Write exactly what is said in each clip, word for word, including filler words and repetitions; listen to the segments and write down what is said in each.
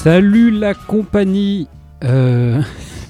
Salut la compagnie. Euh...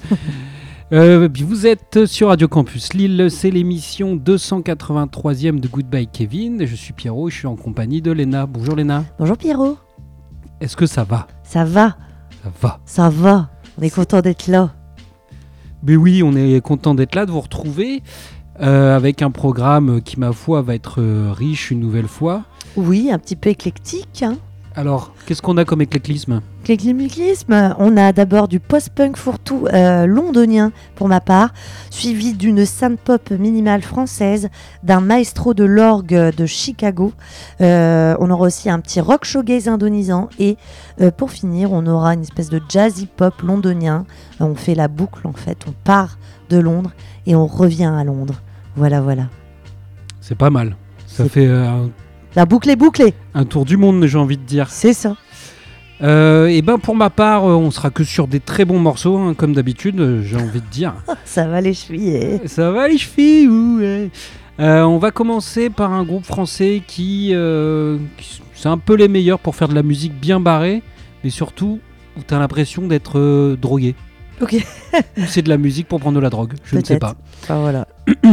euh, vous êtes sur Radio Campus Lille, c'est l'émission deux cent quatre-vingt-troisième de Goodbye Kevin. Je suis Pierrot et je suis en compagnie de Léna. Bonjour Léna. Bonjour Pierrot. Est-ce que ça va ? Ça va. Ça va. Ça va. On est content d'être là. Mais oui, on est content d'être là, de vous retrouver euh, avec un programme qui, ma foi, va être euh, riche une nouvelle fois. Oui, un petit peu éclectique. Hein. Alors, qu'est-ce qu'on a comme éclectisme ? L'éclectisme, on a d'abord du post-punk fourre-tout euh, londonien pour ma part, suivi d'une synth-pop minimale française, d'un maestro de l'orgue de Chicago. Euh, on aura aussi un petit rock shoegaze indonésian et euh, pour finir, on aura une espèce de jazzy pop londonien. Euh, on fait la boucle en fait, on part de Londres et on revient à Londres. Voilà, voilà. C'est pas mal. Ça C'est... fait euh, un... la boucle est bouclée. Un tour du monde, j'ai envie de dire. C'est ça. Euh, et ben pour ma part, euh, on sera que sur des très bons morceaux, hein, comme d'habitude, euh, j'ai envie de dire. Ça va les chevilles. Ça va les chevilles, ouais. euh, On va commencer par un groupe français qui, euh, qui, c'est un peu les meilleurs pour faire de la musique bien barrée, mais surtout où t'as l'impression d'être euh, drogué. Ok. Ou c'est de la musique pour prendre de la drogue, je Peut-être. ne sais pas. Enfin voilà.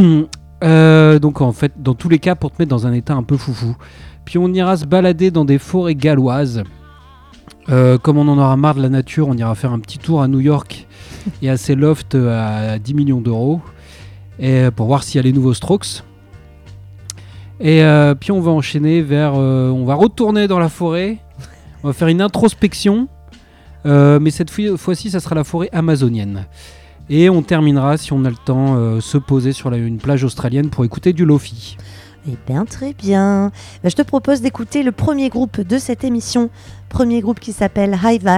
euh, donc en fait, dans tous les cas, pour te mettre dans un état un peu foufou. Puis on ira se balader dans des forêts galloises. Euh, comme on en aura marre de la nature, on ira faire un petit tour à New York et à ses lofts à dix millions d'euros et pour voir s'il y a les nouveaux Strokes. Et euh, puis on va enchaîner vers... Euh, on va retourner dans la forêt, on va faire une introspection, euh, mais cette fois-ci, ça sera la forêt amazonienne. Et on terminera, si on a le temps, euh, se poser sur la, une plage australienne pour écouter du Lofi. Eh bien, très bien. Ben, je te propose d'écouter le premier groupe de cette émission. Premier groupe qui s'appelle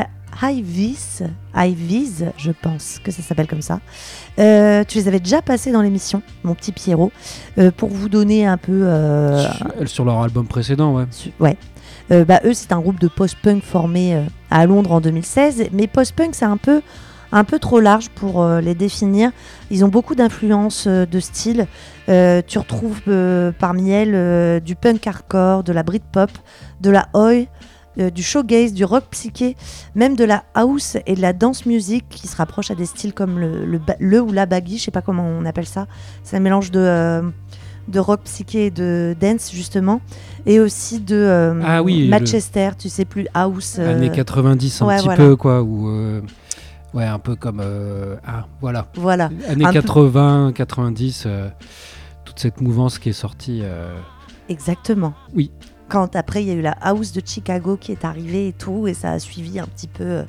Hi-Vis. Hi-Vis, je pense que ça s'appelle comme ça. Euh, tu les avais déjà passés dans l'émission, mon petit Pierrot, euh, pour vous donner un peu... Euh, sur, sur leur album précédent, ouais. Su- ouais. Euh, bah, eux, c'est un groupe de post-punk formé euh, à Londres en deux mille seize. Mais post-punk, c'est un peu... un peu trop large pour euh, les définir. Ils ont beaucoup d'influences euh, de style. Euh, tu retrouves euh, parmi elles euh, du punk hardcore, de la Britpop, de la oi, euh, du shoegaze, du rock psyché, même de la house et de la dance music qui se rapprochent à des styles comme le, le, le ou la baggy, je sais pas comment on appelle ça. C'est un mélange de, euh, de rock psyché et de dance justement. Et aussi de euh, ah oui, Manchester, le... tu sais plus, house. Euh... Années quatre-vingt-dix un ouais, petit voilà. peu quoi. Où, euh... Ouais, un peu comme... Euh... Ah, voilà. Voilà. Années quatre-vingts, quatre-vingt-dix, euh, toute cette mouvance qui est sortie. Euh... Exactement. Oui. Quand après, il y a eu la house de Chicago qui est arrivée et tout, et ça a suivi un petit peu...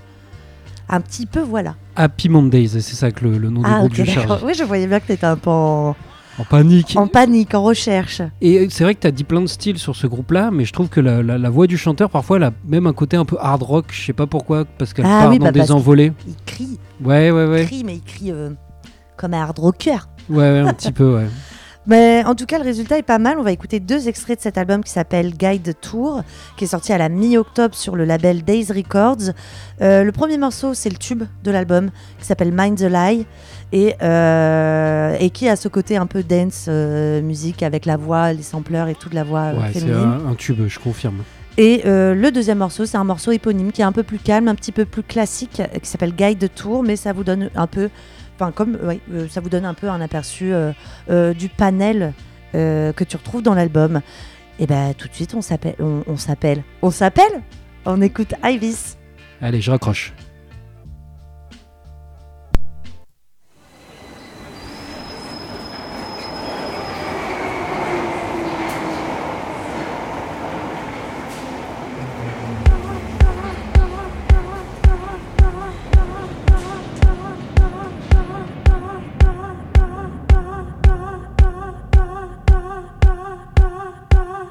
Un petit peu, voilà. Happy Mondays, c'est ça que le, le nom ah, du groupe okay, je cherche. Oui, je voyais bien que tu étais un peu en... En panique. En panique, en recherche. Et c'est vrai que tu as dit plein de styles sur ce groupe-là, mais je trouve que la, la, la voix du chanteur, parfois, elle a même un côté un peu hard rock, je sais pas pourquoi, parce qu'elle ah, part oui, dans bah, des envolées. Il crie. Ouais, ouais, ouais. Il crie, mais il crie euh, comme un hard rocker. Ouais, ouais, un petit peu, ouais. Mais en tout cas, le résultat est pas mal. On va écouter deux extraits de cet album qui s'appelle Guide Tour, qui est sorti à la mi-octobre sur le label Days Records. Euh, le premier morceau, c'est le tube de l'album, qui s'appelle Mind the Lie, et, euh, et qui a ce côté un peu dance, euh, musique avec la voix, les sampleurs et toute la voix euh, ouais, féminine. C'est un, un tube, je confirme. Et euh, le deuxième morceau, c'est un morceau éponyme qui est un peu plus calme, un petit peu plus classique, qui s'appelle Guide Tour, mais ça vous donne un peu... Enfin, comme, ouais, euh, ça vous donne un peu un aperçu euh, euh, du panel euh, que tu retrouves dans l'album. Et ben bah, tout de suite, on s'appelle, on, on s'appelle, on s'appelle, on écoute Hi-Vis. Allez, je raccroche.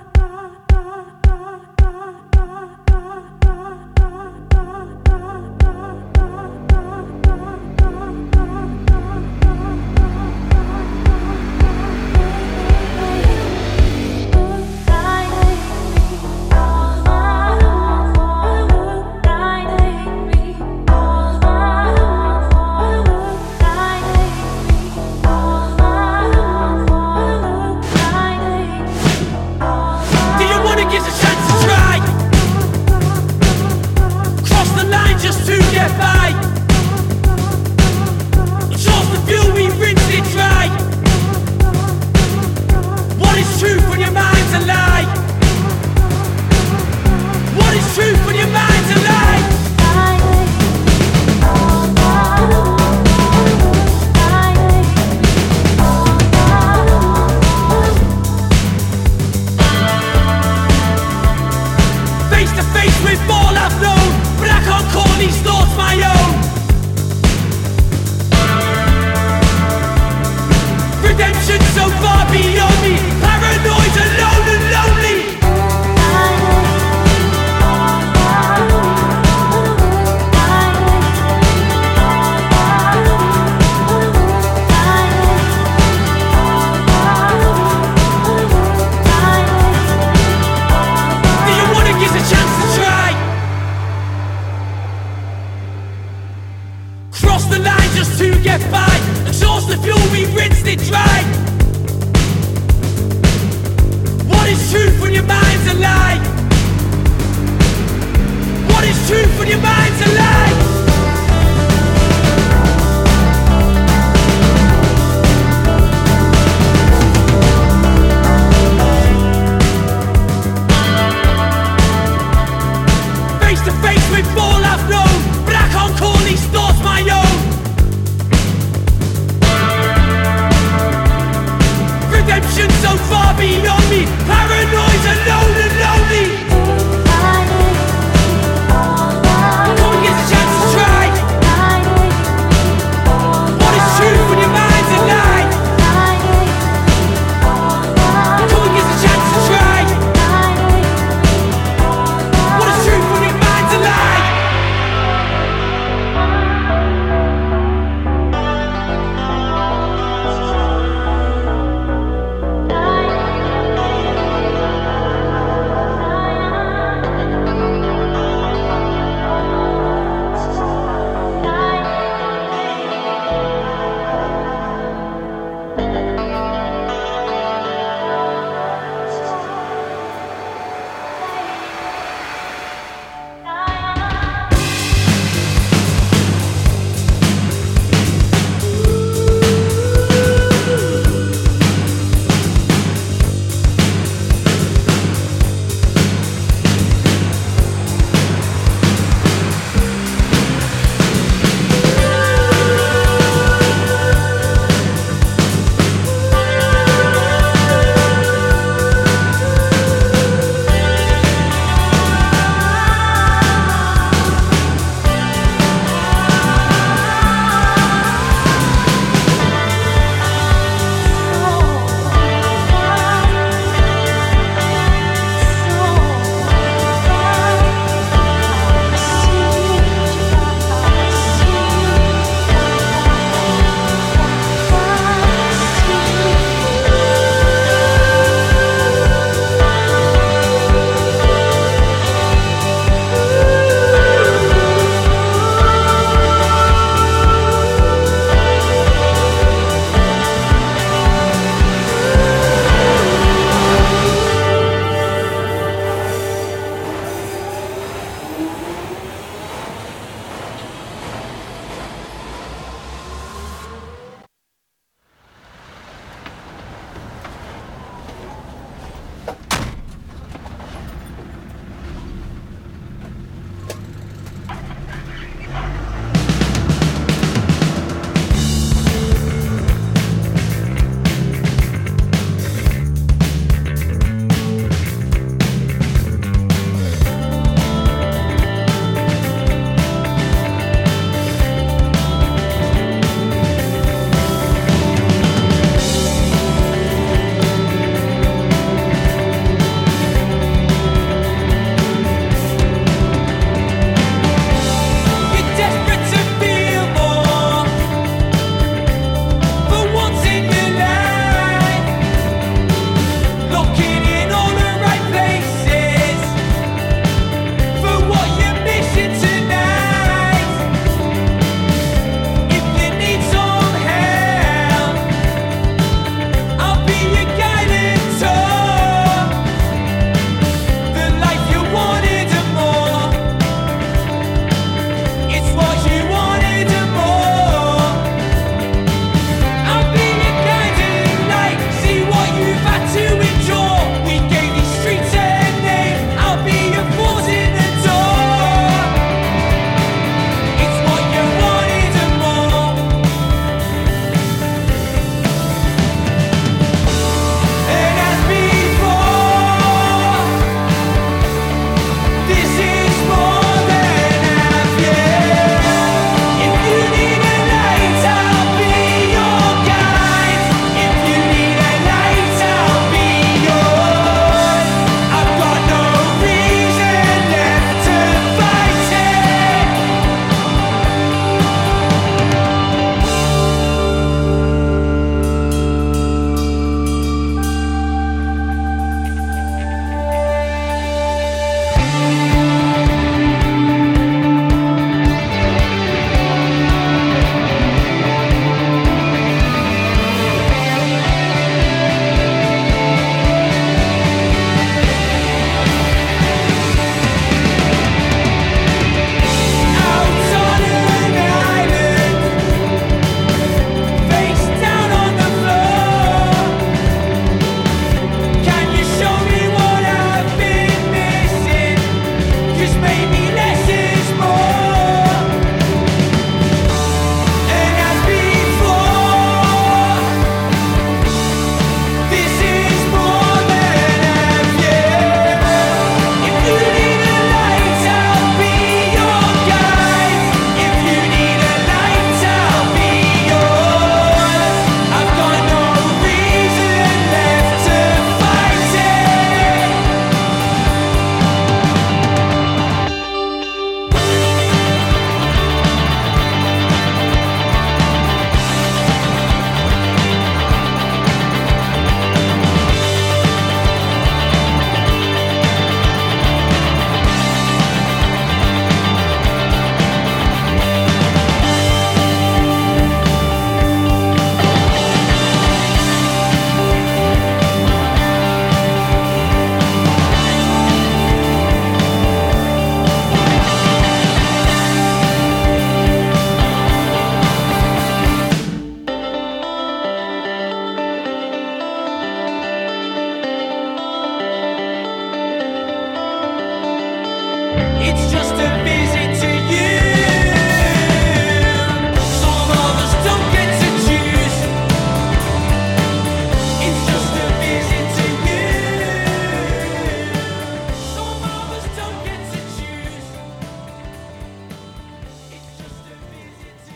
Bye. with all I've known, but I can't call these thoughts my own. Redemption so far beyond me, paranoid, alone and lonely. Do you wanna give a chance to try? Cross the line just to get by. Exhaust the fuel, we rinsed it dry. What is truth when your mind's a lie? What is truth when your mind's a lie? Face to face with all I've known, but I can't call these thoughts my own. Redemption so far beyond me, paranoid, alone and lonely. Come and get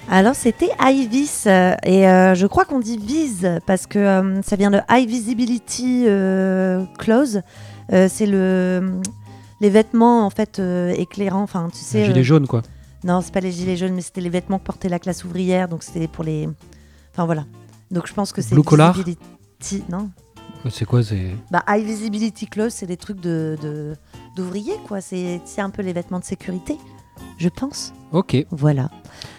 Alors c'était High Vis euh, et euh, je crois qu'on dit Vis parce que euh, ça vient de High Visibility euh, Clothes. Euh, c'est le les vêtements en fait euh, éclairants. Enfin tu sais. Les gilets euh, jaunes, quoi. Non, c'est pas les gilets jaunes, mais c'était les vêtements que portait la classe ouvrière. Donc c'était pour les. Enfin voilà. Donc je pense que c'est Blue collar Visibility. Non. C'est quoi c'est... Bah, High Visibility Clothes, c'est des trucs de, de, d'ouvriers, quoi. C'est, c'est un peu les vêtements de sécurité, je pense. Ok. Voilà.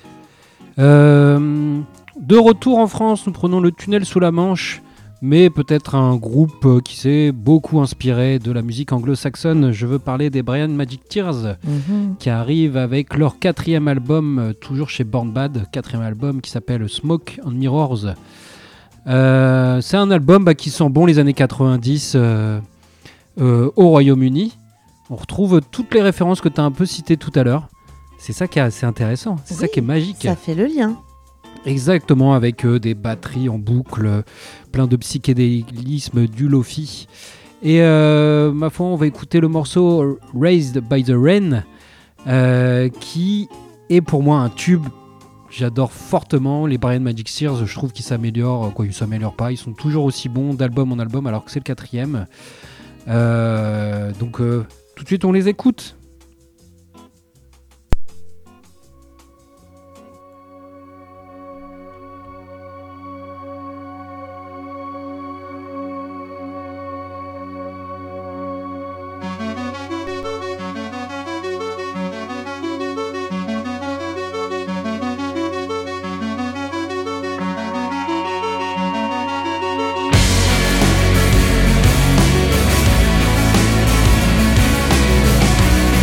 Euh, de retour en France, nous prenons le tunnel sous la Manche, mais peut-être un groupe euh, qui s'est beaucoup inspiré de la musique anglo-saxonne. Je veux parler des Brian Magic Tears, Mhm. qui arrivent avec leur quatrième album, euh, toujours chez Born Bad, quatrième album qui s'appelle Smoke and Mirrors. Euh, c'est un album bah, qui sent bon les années quatre-vingt-dix euh, euh, au Royaume-Uni. On retrouve toutes les références que tu as un peu citées tout à l'heure. C'est ça qui est assez intéressant, c'est Oui, ça qui est magique. Ça fait le lien. Exactement, avec euh, des batteries en boucle, euh, plein de psychédélisme, du lofi. Et euh, ma foi, on va écouter le morceau Raised by the Rain, euh, qui est pour moi un tube. J'adore fortement les Brian Magic Tears, je trouve qu'ils s'améliorent, quoi ils s'améliorent pas, ils sont toujours aussi bons d'album en album alors que c'est le quatrième. Euh, donc euh, tout de suite on les écoute. Raised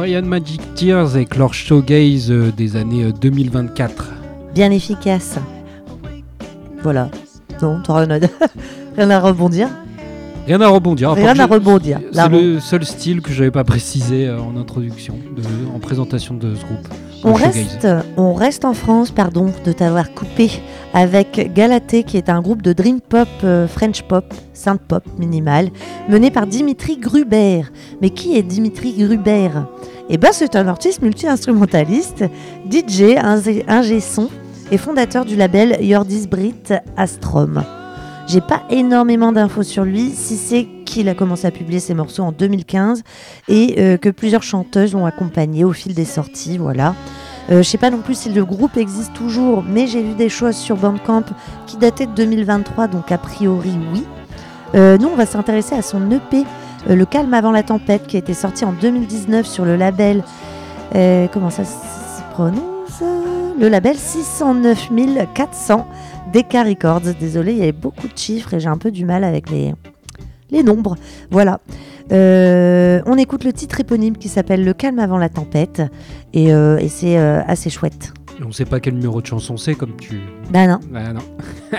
Brian Magic Tears avec leur showgaze euh, des années euh, deux mille vingt-quatre. Bien efficace. Voilà. Non, t'as rien à, rien à rebondir. Rien à rebondir. Rien à rebondir. C'est Là, le seul style que j'avais pas précisé euh, en introduction, de, en présentation de ce groupe. On Le showgaze. reste, on reste en France, pardon de t'avoir coupé, avec Galatée, qui est un groupe de dream pop, euh, French pop, synth pop minimal, mené par Dimitri Gruber. Mais qui est Dimitri Gruber ? Eh ben, c'est un artiste multi-instrumentaliste, D J, ingé, ingé son et fondateur du label Yordis Brit Astrom. J'ai pas énormément d'infos sur lui, si c'est qu'il a commencé à publier ses morceaux en deux mille quinze et euh, que plusieurs chanteuses l'ont accompagné au fil des sorties, voilà. Euh, je sais pas non plus si le groupe existe toujours, mais j'ai vu des choses sur Bandcamp qui dataient de deux mille vingt-trois, donc a priori oui. Euh, nous, on va s'intéresser à son E P, euh, Le Calme avant la tempête, qui a été sorti en deux mille dix-neuf sur le label... Euh, comment ça se prononce ? Le label six cent neuf mille quatre cents Decca Records. Désolé, il y avait beaucoup de chiffres et j'ai un peu du mal avec les, les nombres. Voilà. Euh, on écoute le titre éponyme qui s'appelle Le Calme avant la tempête et, euh, et c'est euh, assez chouette. Et on sait pas quel numéro de chanson c'est, comme tu... Bah non. Bah non.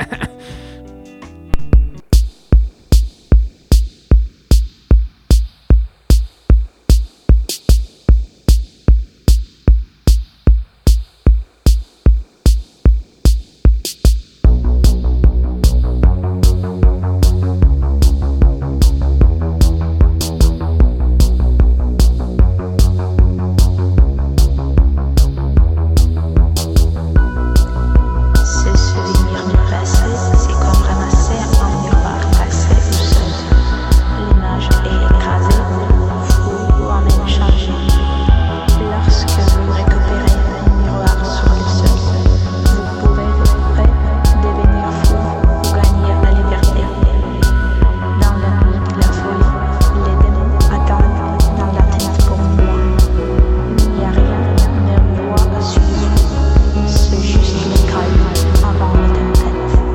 Se souvenir du passé, c'est comme ramasser un miroir cassé ou seul. L'image est écrasée, floue ou à même changée. Lorsque vous récupérez un miroir sur le sol, vous pouvez de près devenir fou ou gagner la liberté. Dans la nuit de la folie, les démons attendent dans la tête pour moi. Il n'y a rien, même voix à suivre. C'est juste le calme avant la tempête.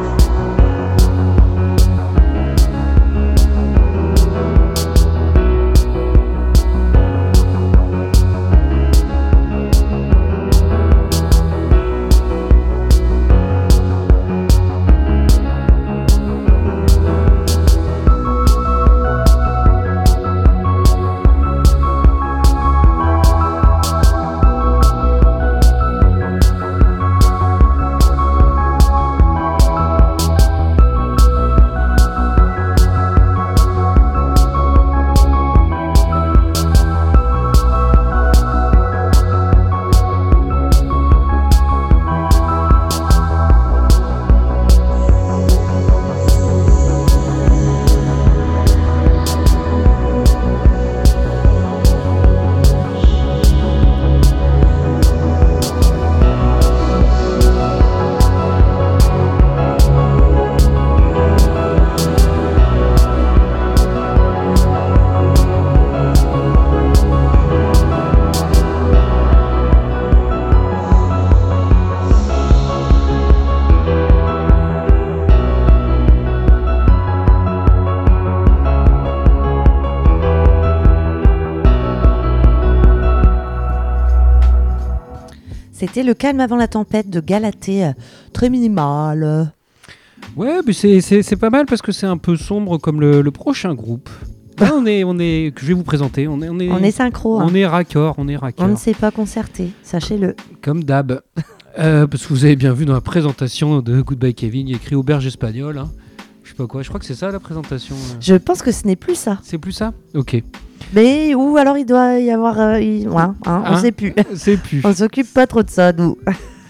C'était Le Calme avant la tempête de Galatée, euh, très minimal. Ouais, mais c'est, c'est, c'est pas mal parce que c'est un peu sombre comme le, le prochain groupe. Là, on est, on est, que je vais vous présenter. On est, on est, On est synchro, hein. on est raccord, on est raccord. On ne s'est pas concerté, sachez-le. Comme d'hab. Euh, parce que vous avez bien vu dans la présentation de Goodbye Kevin, il y a écrit auberge espagnole. Hein. Je sais pas quoi, je crois que c'est ça la présentation. euh. Je pense que ce n'est plus ça. C'est plus ça ? Ok. Mais ou alors il doit y avoir... euh, il- ouais, hein, on Hein ne sait plus. C'est plus. On s'occupe pas trop de ça, nous.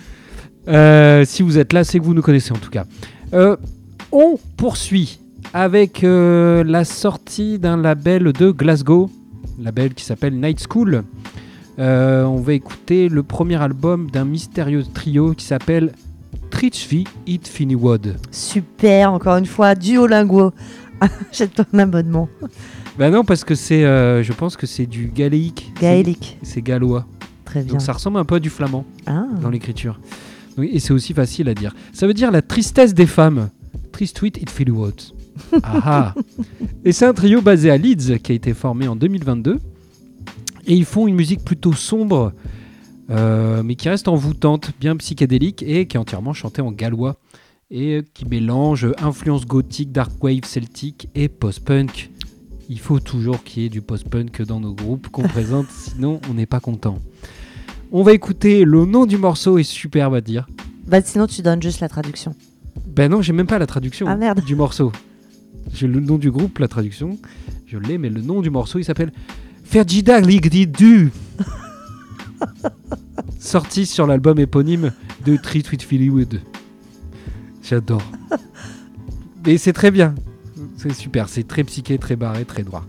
Euh, si vous êtes là, c'est que vous nous connaissez en tout cas. Euh, on poursuit avec euh, la sortie d'un label de Glasgow, label qui s'appelle Night School. Euh, on va écouter le premier album d'un mystérieux trio qui s'appelle Tritchvi It Finiwod. Super, encore une fois, Duolingo. Achète ton abonnement. Bah non, parce que c'est, euh, je pense que c'est du gaélique. Gaélique. C'est, c'est gallois. Très bien. Donc ça ressemble un peu à du flamand Ah. dans l'écriture. Oui, et c'est aussi facile à dire. Ça veut dire la tristesse des femmes. Tristwit It Finiwod. Ah ah. Et c'est un trio basé à Leeds qui a été formé en deux mille vingt-deux. Et ils font une musique plutôt sombre, euh, mais qui reste envoûtante, bien psychédélique, et qui est entièrement chantée en gallois, et qui mélange influence gothique, dark wave, celtique et post-punk. Il faut toujours qu'il y ait du post-punk dans nos groupes qu'on présente, sinon on n'est pas content. On va écouter, le nom du morceau est superbe à dire. Bah sinon tu donnes juste la traduction. Ben non, j'ai même pas la traduction Ah, merde. du morceau. J'ai le nom du groupe, la traduction, je l'ai, mais le nom du morceau, il s'appelle Fergida Ligdidu. Sorti sur l'album éponyme de Treat with Phillywood. J'adore. Et c'est très bien. C'est super, c'est très psyché, très barré, très droit.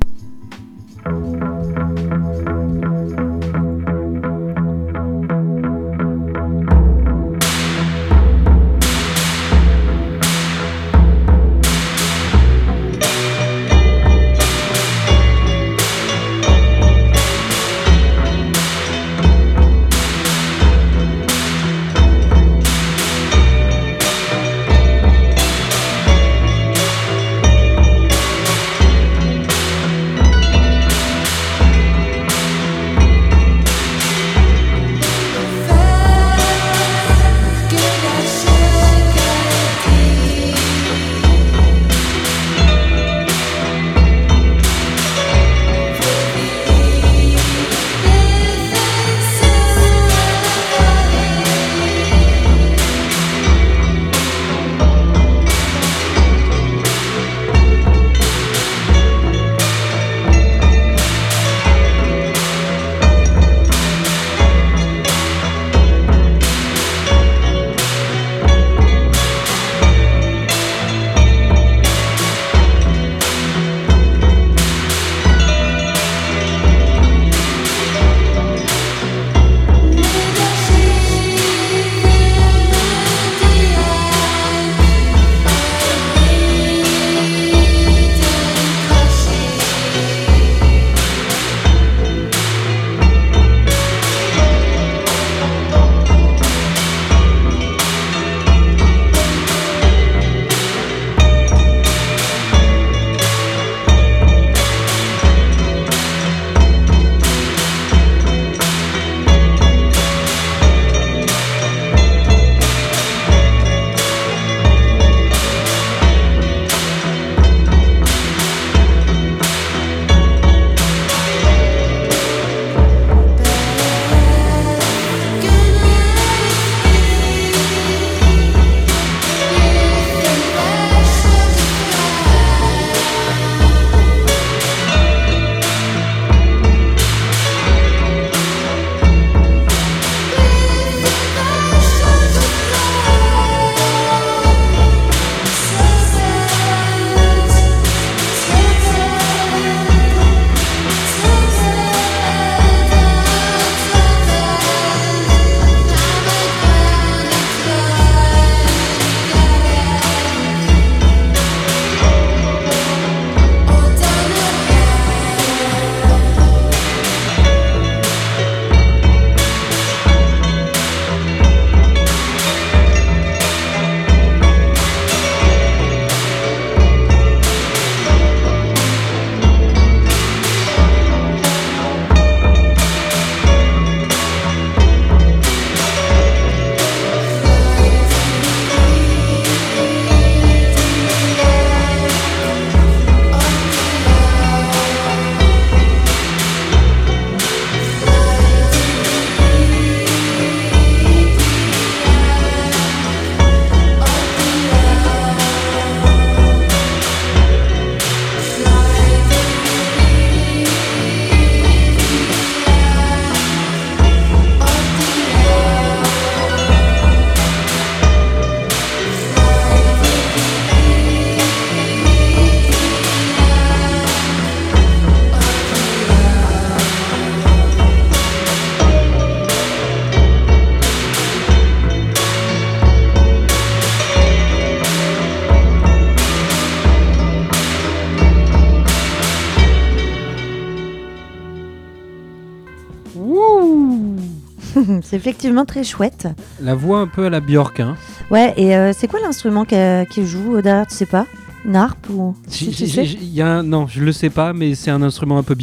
C'est effectivement très chouette. La voix un peu à la Björk, hein. Ouais, et euh, c'est quoi l'instrument qu'il qui joue euh, derrière, tu sais pas? Une harpe ou... J'ai- si tu j'ai- sais j'ai- y a un- Non, je le sais pas, mais c'est un instrument un peu bizarre.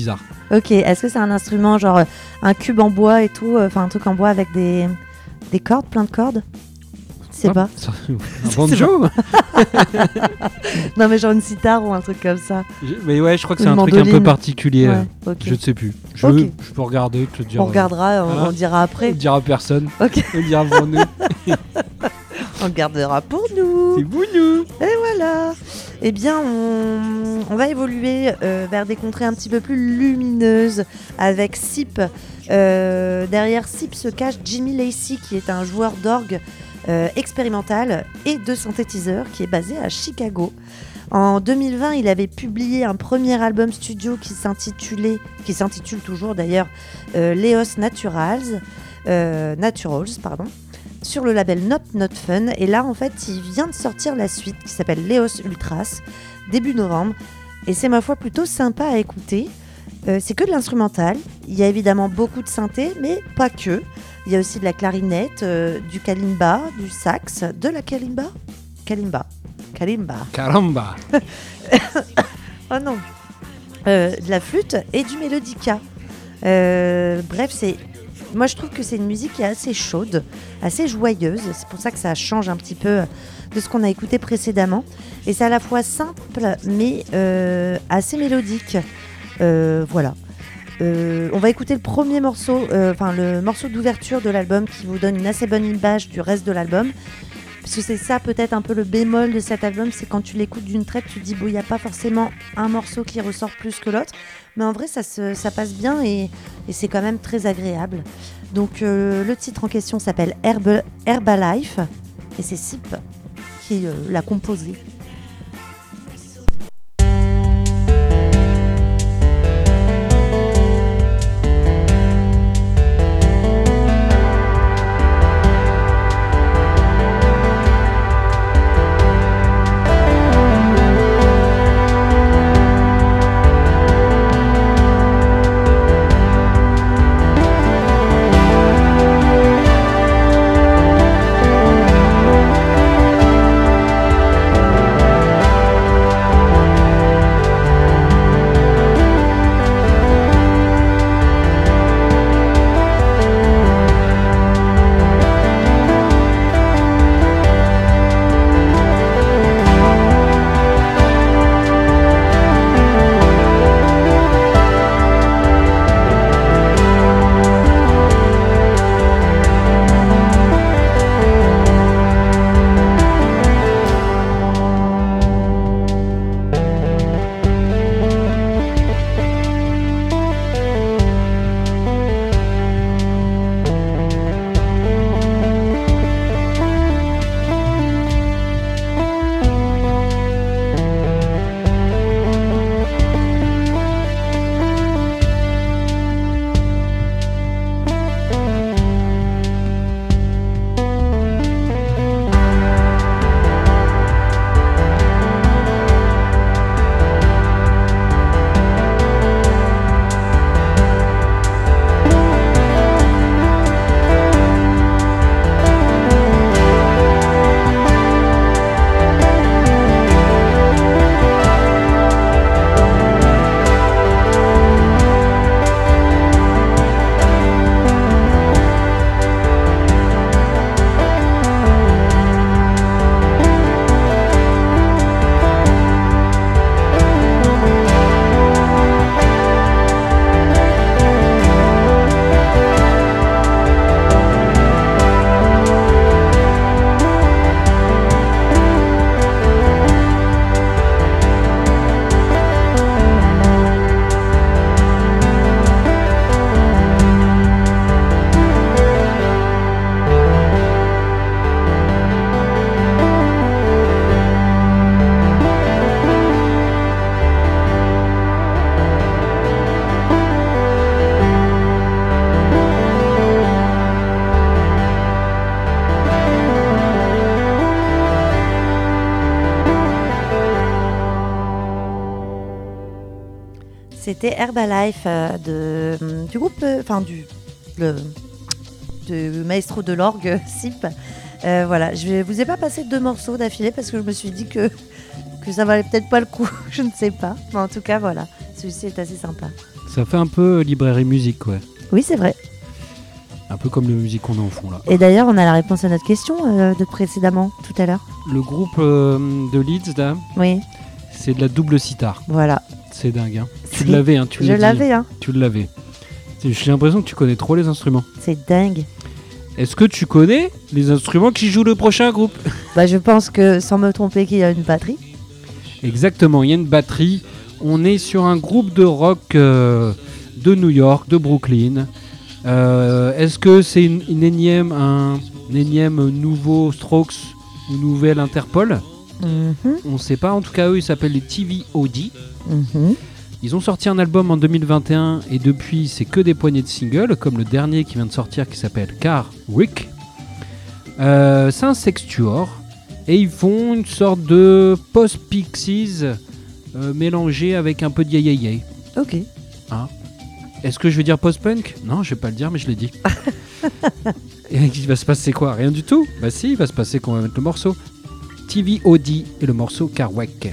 Ok, est-ce que c'est un instrument genre euh, un cube en bois et tout, enfin un truc en bois avec des, des cordes, plein de cordes? Je sais Ah, pas. ça- Un banjo. Non mais genre une sitar ou un truc comme ça. Je- Mais ouais, je crois que Une c'est un truc un peu mandoline. particulier. Ouais, ok. Je ne sais plus. Je, Ok. je peux regarder, te le dire. On regardera, on, Hein on dira On après. ne dira à personne. Ok, On le dira pour nous. on le gardera pour nous. C'est vous, nous. Voilà. Eh bien, on, on va évoluer euh, vers des contrées un petit peu plus lumineuses avec S I P. Euh, derrière S I P se cache Jimmy Lacey, qui est un joueur d'orgue euh, expérimental et de synthétiseur qui est basé à Chicago. En deux mille vingt, il avait publié un premier album studio qui s'intitulait, qui s'intitule toujours d'ailleurs euh, Leos Naturals, euh, Naturals, pardon, sur le label Not Not Fun. Et là, en fait, il vient de sortir la suite qui s'appelle Leos Ultras, début novembre. Et c'est, ma foi, plutôt sympa à écouter. Euh, c'est que de l'instrumental. Il y a évidemment beaucoup de synthé, mais pas que. Il y a aussi de la clarinette, euh, du kalimba, du sax, de la kalimba Kalimba. Kalimba. Caramba. Oh non. Euh, de la flûte et du mélodica. Euh, bref, c'est... Moi, je trouve que c'est une musique qui est assez chaude, assez joyeuse. C'est pour ça que ça change un petit peu de ce qu'on a écouté précédemment. Et c'est à la fois simple, mais euh, assez mélodique. Euh, voilà. Euh, on va écouter le premier morceau, euh, enfin le morceau d'ouverture de l'album qui vous donne une assez bonne image du reste de l'album. Parce que c'est ça peut-être un peu le bémol de cet album, c'est quand tu l'écoutes d'une traite, tu te dis bon, il n'y a pas forcément un morceau qui ressort plus que l'autre. Mais en vrai, ça, se, ça passe bien et, et c'est quand même très agréable. Donc euh, le titre en question s'appelle Herb, Herbalife et c'est S I P qui euh, l'a composé. C'était Herbalife euh, de, du groupe, enfin euh, du le, de maestro de l'orgue S I P. Euh, voilà, je vous ai pas passé deux morceaux d'affilée parce que je me suis dit que, que ça valait peut-être pas le coup, je ne sais pas. Mais en tout cas, voilà, celui-ci est assez sympa. Ça fait un peu librairie musique, ouais. Oui, c'est vrai. Un peu comme la musique qu'on a en fond là. Et d'ailleurs, on a la réponse à notre question euh, de précédemment, tout à l'heure. Le groupe euh, de Leeds, là, Oui, c'est de la double sitar. voilà. C'est dingue, hein. Tu C'est- l'avais, hein, tu Je l'as dit. l'avais, hein. Tu l'avais. J'ai l'impression que tu connais trop les instruments. C'est dingue. Est-ce que tu connais les instruments qui jouent le prochain groupe? Bah, je pense que, sans me tromper, qu'il y a une batterie. Exactement, il y a une batterie. On est sur un groupe de rock euh, de New York, de Brooklyn. Euh, Est-ce que c'est une, une énième, un, un énième nouveau Strokes ou nouvelle Interpol? Mhm, On ne sait pas. En tout cas, eux, ils s'appellent les T V O D. mhm. Ils ont sorti un album en deux mille vingt et un et depuis, c'est que des poignées de singles, comme le dernier qui vient de sortir qui s'appelle Car Rick. Euh, c'est un sextuor et ils font une sorte de post-Pixies euh, mélangé avec un peu de yay yay. Ok. Est-ce que je vais dire post-punk? Non, je vais pas le dire, mais je l'ai dit. Et il va se passer quoi? Rien du tout? Bah si, il va se passer qu'on va mettre le morceau. T V O D et le morceau Carwack.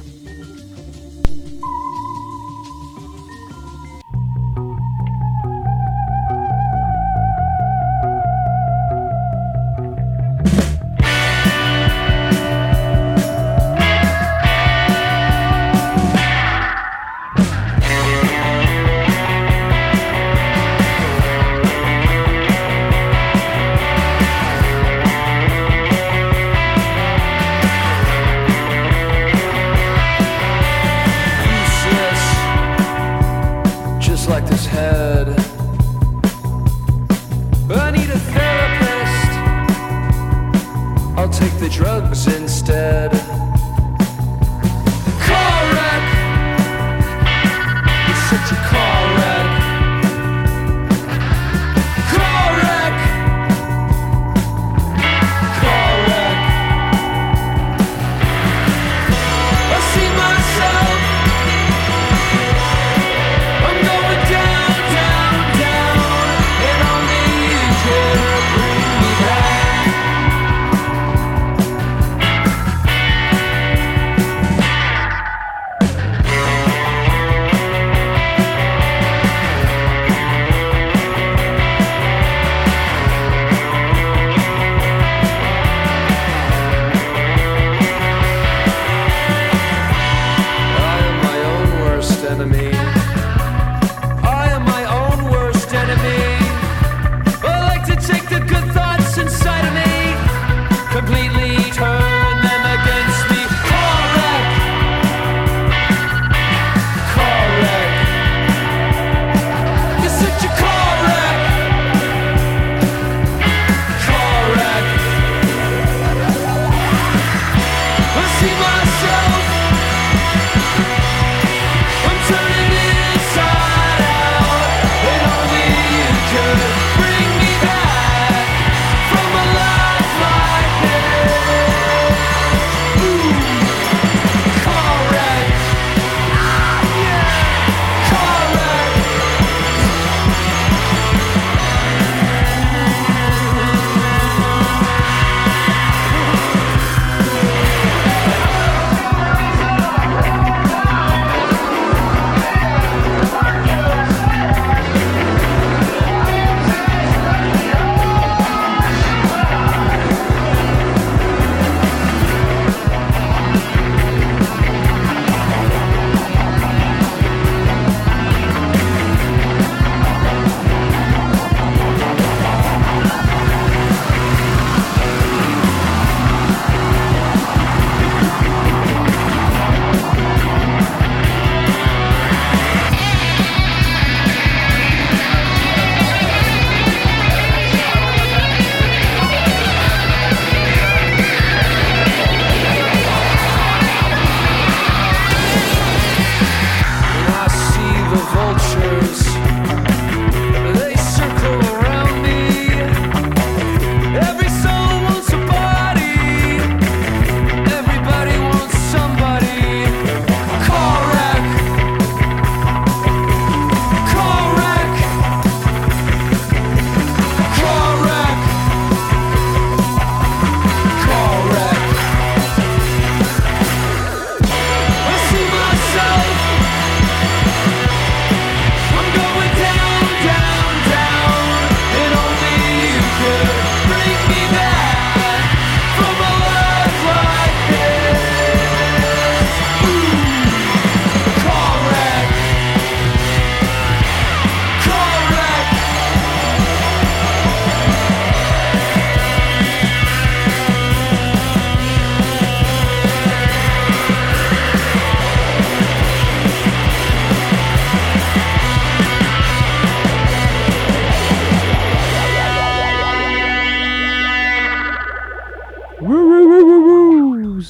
Useless, just like this head. I need a therapist. I'll take the drugs instead. Car wreck. It's such a car wreck. Car wreck. Car wreck. I see myself. I'm going down, down, down, and only you can bring me back.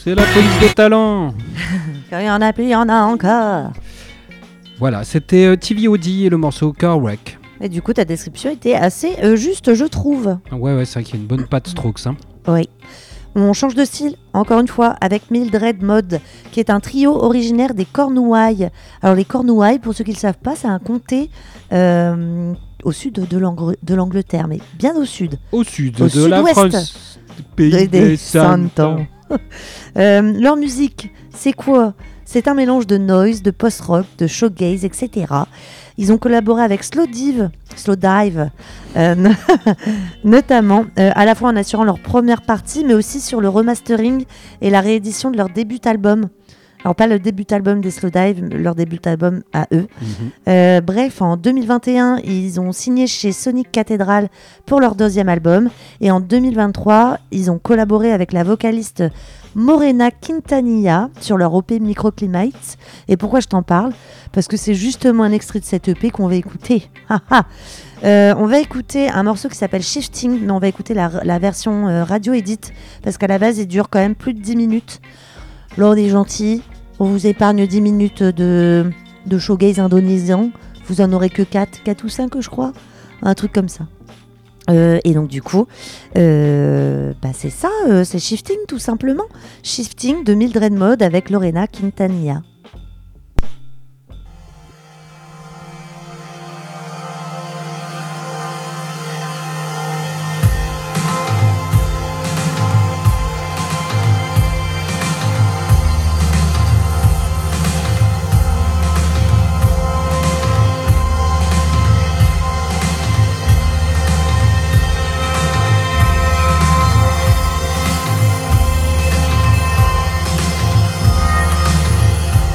C'est la police des talents. Quand il y en a plus, il y en a encore. Voilà, c'était euh, T V O D et le morceau Car Wreck. Et du coup, ta description était assez euh, juste, je trouve. Ouais, ouais, c'est vrai qu'il y a une bonne patte Strokes. Hein. Oui. On change de style, encore une fois, avec Mildred Mod, qui est un trio originaire des Cornouailles. Alors, les Cornouailles, pour ceux qui ne le savent pas, c'est un comté euh, au sud de, l'Angr- de l'Angleterre, mais bien au sud. Au sud Au de la sud-ouest France. Pays Des- des, des Santos. Santons. Euh, leur musique, c'est quoi ? C'est un mélange de noise, de post-rock, de shoegaze, et cetera. Ils ont collaboré avec Slow Dive, Slow Dive euh, notamment, euh, à la fois en assurant leur première partie, mais aussi sur le remastering et la réédition de leur début album. Alors pas le début album des Slow Dive, leur début album à eux. Mhm. Euh, bref, en deux mille vingt et un, ils ont signé chez Sonic Cathedral pour leur deuxième album. Et en deux mille vingt-trois, ils ont collaboré avec la vocaliste Morena Quintanilla sur leur E P Microclimates. Et pourquoi je t'en parle ? Parce que c'est justement un extrait de cette E P qu'on va écouter. euh, on va écouter un morceau qui s'appelle Shifting, mais on va écouter la, la version euh, radio edit, parce qu'à la base, il dure quand même plus de dix minutes. Là, on est gentil. On vous épargne dix minutes de, de showgaze indonésien. Vous en aurez que quatre, quatre ou cinq, je crois. Un truc comme ça. Euh, et donc, du coup, euh, bah c'est ça, euh, c'est Shifting, tout simplement. Shifting de Mildred Mod avec Lorena Quintanilla. Shifting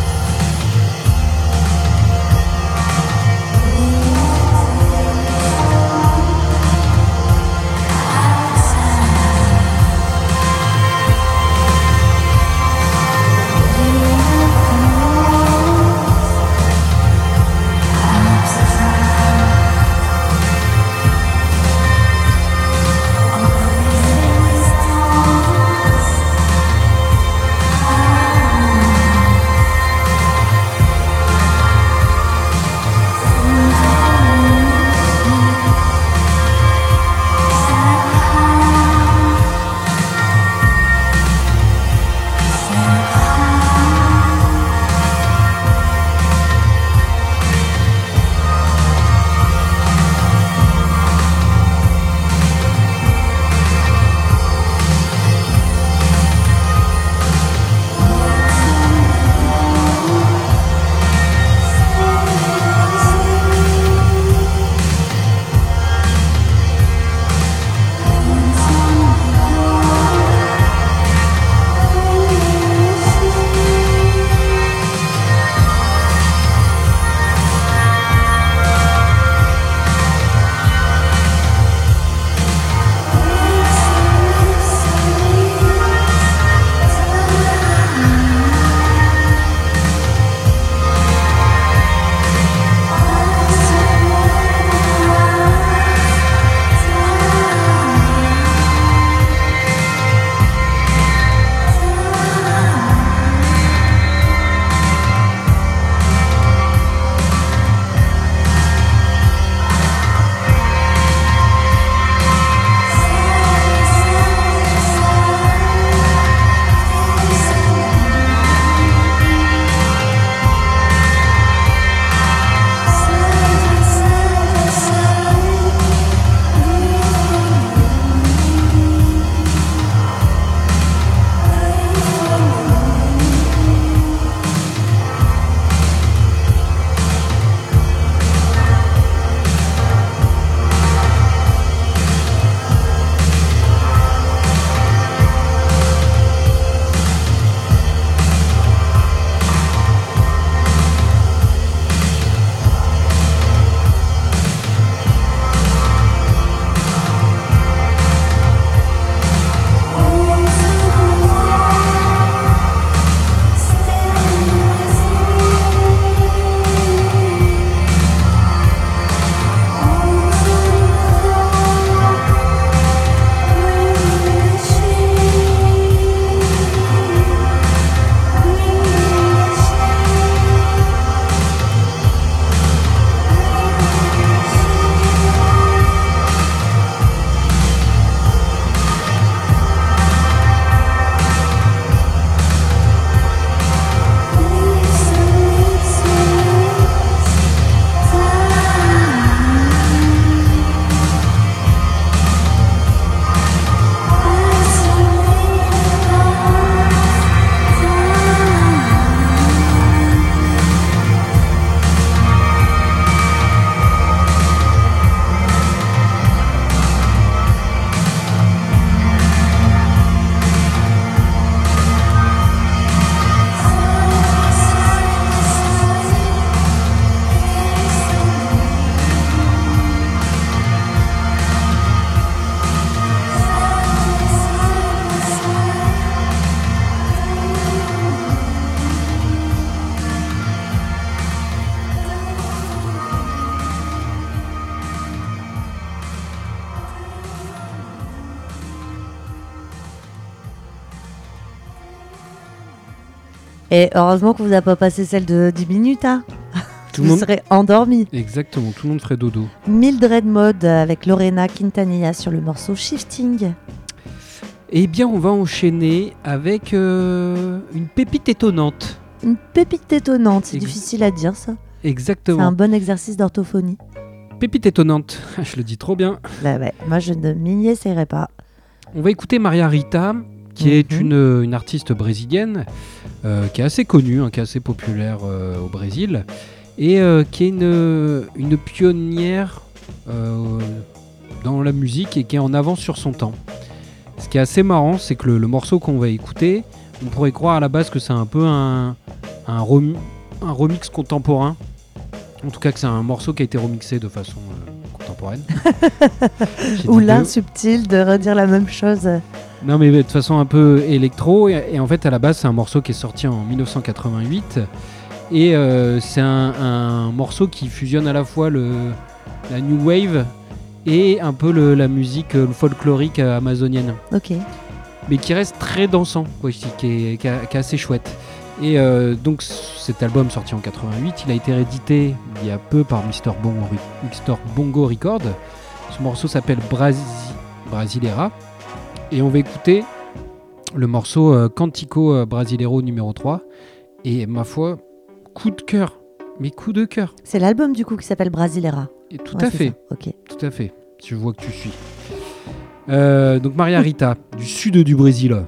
Et heureusement qu'on vous a pas passé celle de dix minutes, hein. Tout le Vous monde... serez endormi. Exactement, tout le monde ferait dodo. Mildred Mode avec Lorena Quintanilla sur le morceau Shifting. Eh bien, on va enchaîner avec euh, une pépite étonnante. Une pépite étonnante, c'est Ex- difficile à dire ça. C'est Exactement. un bon exercice d'orthophonie. Pépite étonnante, je le dis trop bien. Bah ouais, moi je ne m'y essayerai pas. On va écouter Maria Rita, qui est Mhm. une, une artiste brésilienne, euh, qui est assez connue, hein, qui est assez populaire euh, au Brésil, et euh, qui est une, une pionnière euh, dans la musique et qui est en avance sur son temps. Ce qui est assez marrant, c'est que le, le morceau qu'on va écouter, on pourrait croire à la base que c'est un peu un, un, remi- un remix contemporain. En tout cas, que c'est un morceau qui a été remixé de façon euh, contemporaine. J'ai dit Oula, deux. subtil de redire la même chose. Non, mais de toute façon un peu électro. Et, et en fait, à la base, c'est un morceau qui est sorti en dix-neuf cent quatre-vingt-huit. Et euh, c'est un, un morceau qui fusionne à la fois le, la new wave et un peu le- la musique euh, folklorique euh, amazonienne. Ok. Mais qui reste très dansant, quoi, qui, qui est, qui est- qui est assez chouette. Et euh, donc cet album sorti en quatre-vingt-huit, il a été réédité il y a peu par mister Bongo, mister Bongo Record. Ce morceau s'appelle Brasi, Brasileira. Et on va écouter le morceau euh, Cantico euh, Brasileiro numéro trois. Et ma foi, coup de cœur. Mais coup de cœur. C'est l'album du coup qui s'appelle Brasileira. Et tout Ouais, à c'est fait. ça. Ok. Tout à fait. Je vois que tu suis. Euh, donc Maria Rita, du sud du Brésil.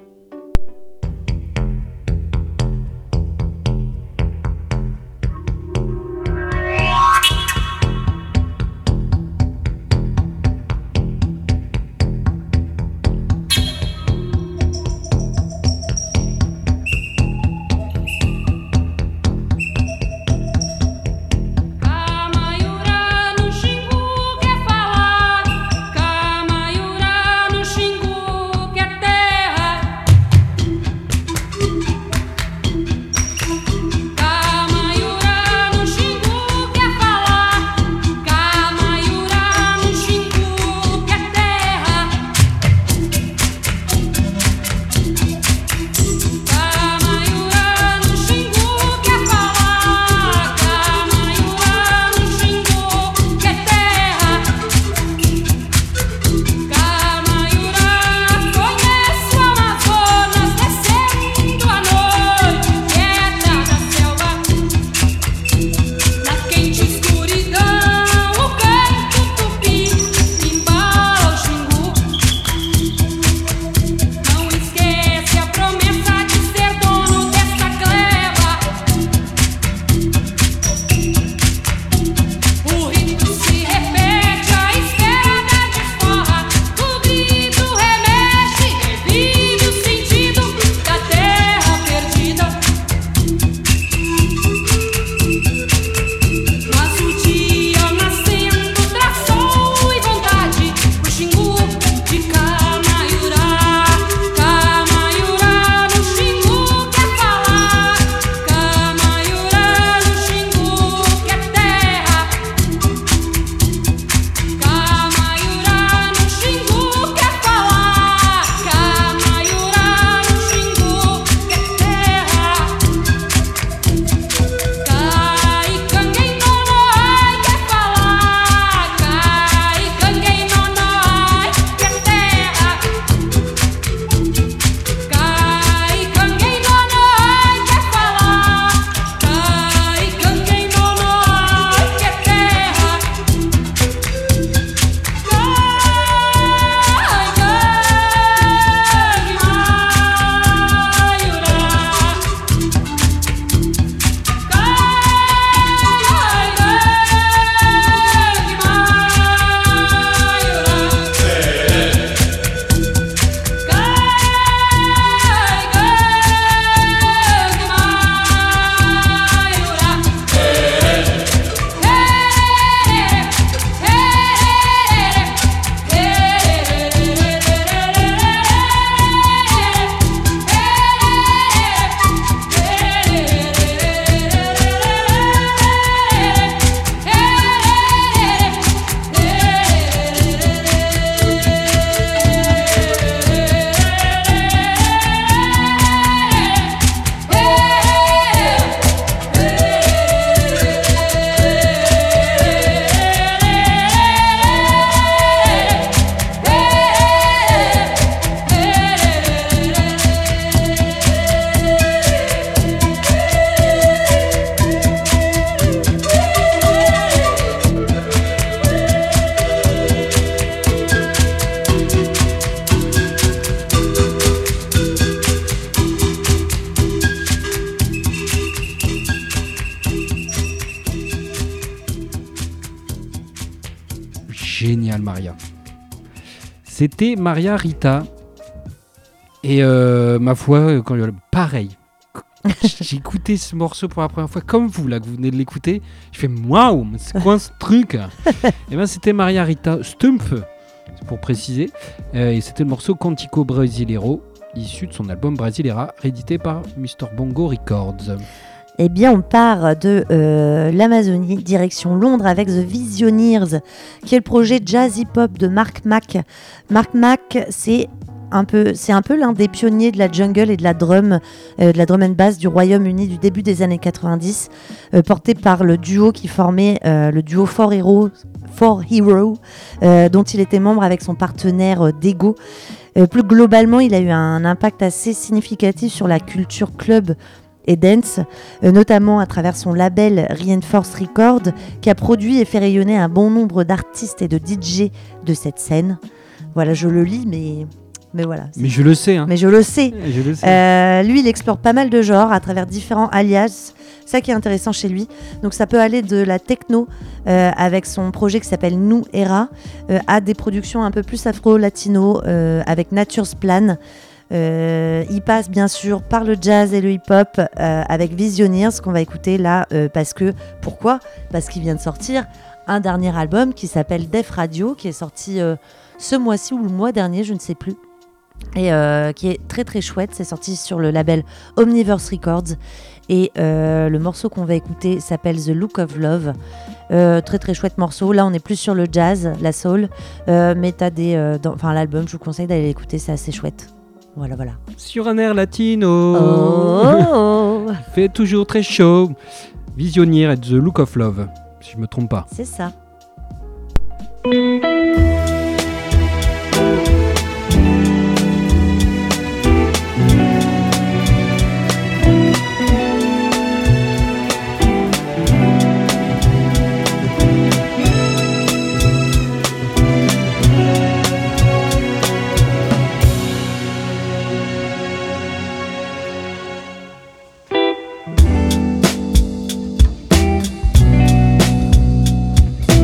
Camaiura no Xingu quer falar, Camaiura no Xingu quer terra. original Maria. C'était Maria Rita. Et euh, ma foi, quand, pareil. J'ai écouté ce morceau pour la première fois, comme vous, là, que vous venez de l'écouter. Je fais waouh, mais c'est quoi ce truc? Et ben, c'était Maria Rita Stump, pour préciser. Euh, et c'était le morceau Cantico Brasileiro, issu de son album Brasileira, réédité par mister Bongo Records. Eh bien, on part de euh, l'Amazonie, direction Londres avec The Visioneers, qui est le projet jazz hip-hop de Mark Mack. Mark Mack, c'est un peu, c'est un peu l'un des pionniers de la jungle et de la drum, euh, de la drum and bass du Royaume-Uni du début des années quatre-vingt-dix, euh, porté par le duo qui formait euh, le duo Four Hero, Four Hero euh, dont il était membre avec son partenaire euh, Dego. Euh, plus globalement, il a eu un impact assez significatif sur la culture club et dance, euh, notamment à travers son label Reinforce Records, qui a produit et fait rayonner un bon nombre d'artistes et de D J de cette scène. Voilà, je le lis, mais, mais voilà. Mais je le sais. Hein. Mais je le sais. Je le sais. Euh, lui, il explore pas mal de genres à travers différents alias. C'est ça qui est intéressant chez lui. Donc ça peut aller de la techno euh, avec son projet qui s'appelle New Era euh, à des productions un peu plus afro-latino euh, avec Nature's Plan. Euh, il passe bien sûr par le jazz et le hip-hop euh, avec Visioneers qu'on va écouter là euh, parce que, pourquoi ? Parce qu'il vient de sortir un dernier album qui s'appelle Def Radio, qui est sorti euh, ce mois-ci ou le mois dernier, je ne sais plus, et euh, qui est très très chouette. C'est sorti sur le label Omniverse Records et euh, le morceau qu'on va écouter s'appelle The Look of Love. Euh, très très chouette morceau. Là on est plus sur le jazz, la soul, euh, mais t'as des, euh, dans, enfin l'album, je vous conseille d'aller l'écouter, c'est assez chouette. Voilà, voilà. Sur un air latino. Oh, Il fait toujours très chaud. Visionnaire et The Look of Love, si je me trompe pas. c'est ça. Thank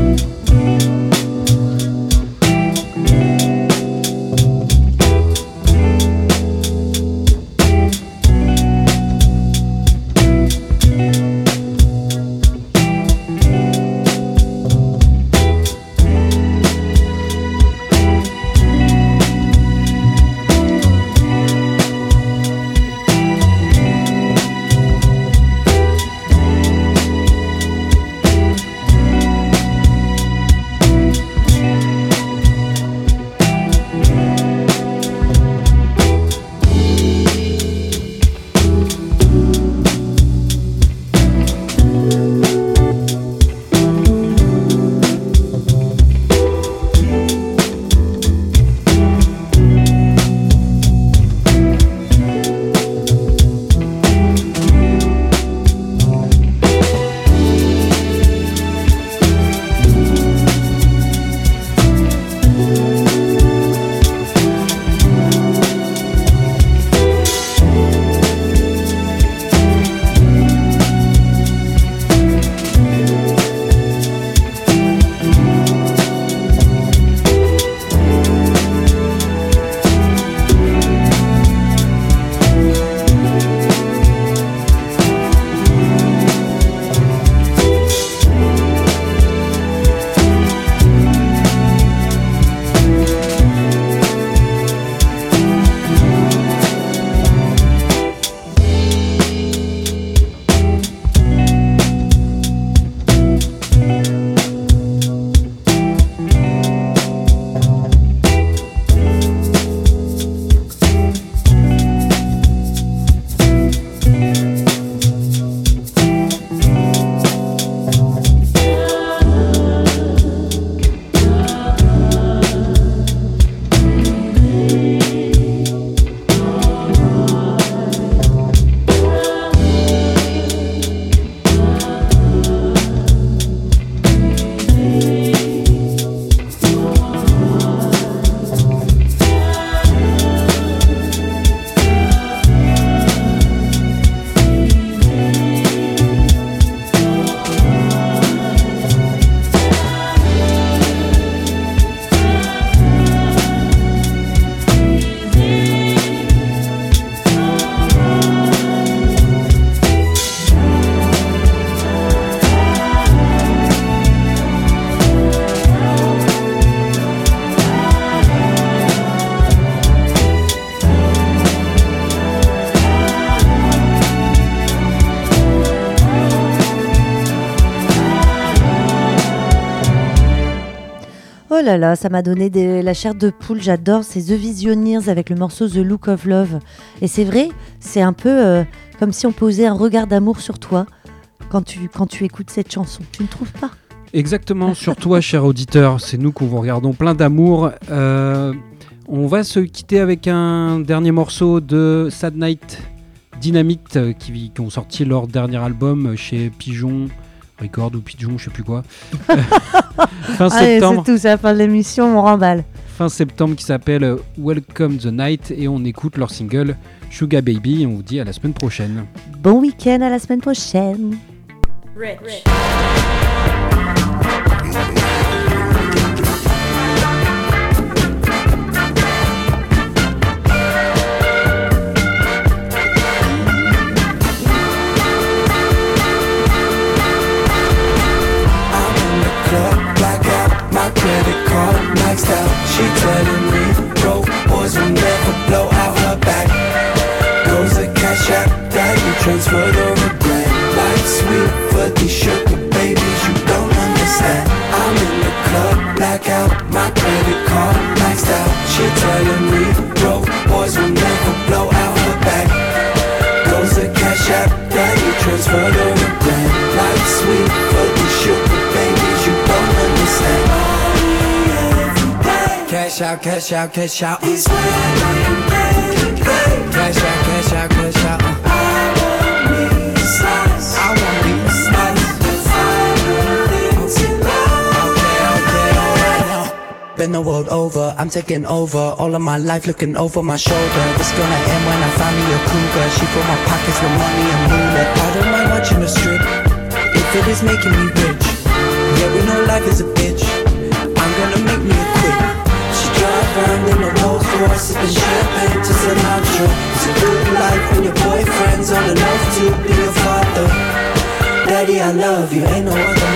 Oh là là, ça m'a donné des- la chair de poule, j'adore. C'est The Visioneers avec le morceau The Look of Love. Et c'est vrai, c'est un peu euh, comme si on posait un regard d'amour sur toi quand tu, quand tu écoutes cette chanson. Tu ne trouves pas ? Exactement, sur toi, cher auditeur. C'est nous qu'on vous regardons plein d'amour. Euh, on va se quitter avec un dernier morceau de Sad Night Dynamite euh, qui, qui ont sorti leur dernier album chez Pigeon Record ou Pigeon, je sais plus quoi. fin Allez, septembre. c'est tout, c'est la fin de l'émission, on remballe. Fin septembre qui s'appelle Welcome the Night et on écoute leur single Sugar Baby et on vous dit à la semaine prochaine. Bon week-end, à la semaine prochaine. Rich. Credit card maxed out. She telling me broke boys will never blow out her back. Goes a cash app that you transfer to a grand. Life sweet for these sugar babies you don't understand. I'm in the club, blackout, my credit card maxed out. She telling me broke boys will never blow out her back. Goes a cash app that you transfer to a grand. Life sweet for these sugar babies you don't understand. Cash out, cash out, cash out. He's waiting, baby. Cash out, cash out, cash out. I want me a slice. I want me a slice. Okay, okay, alright now. Been the world over, I'm taking over. All of my life looking over my shoulder. This gonna end when I find me a cougar. She fill my pockets with money and moolah. I don't mind watching the strip if it is making me rich. Yeah, we know life is a bitch. I'm gonna make me a quick. Drive around in a Rolls Royce, sipping champagne to Sinatra. It's a good life when your boyfriend's old enough to be a father. Daddy, I love you, ain't no other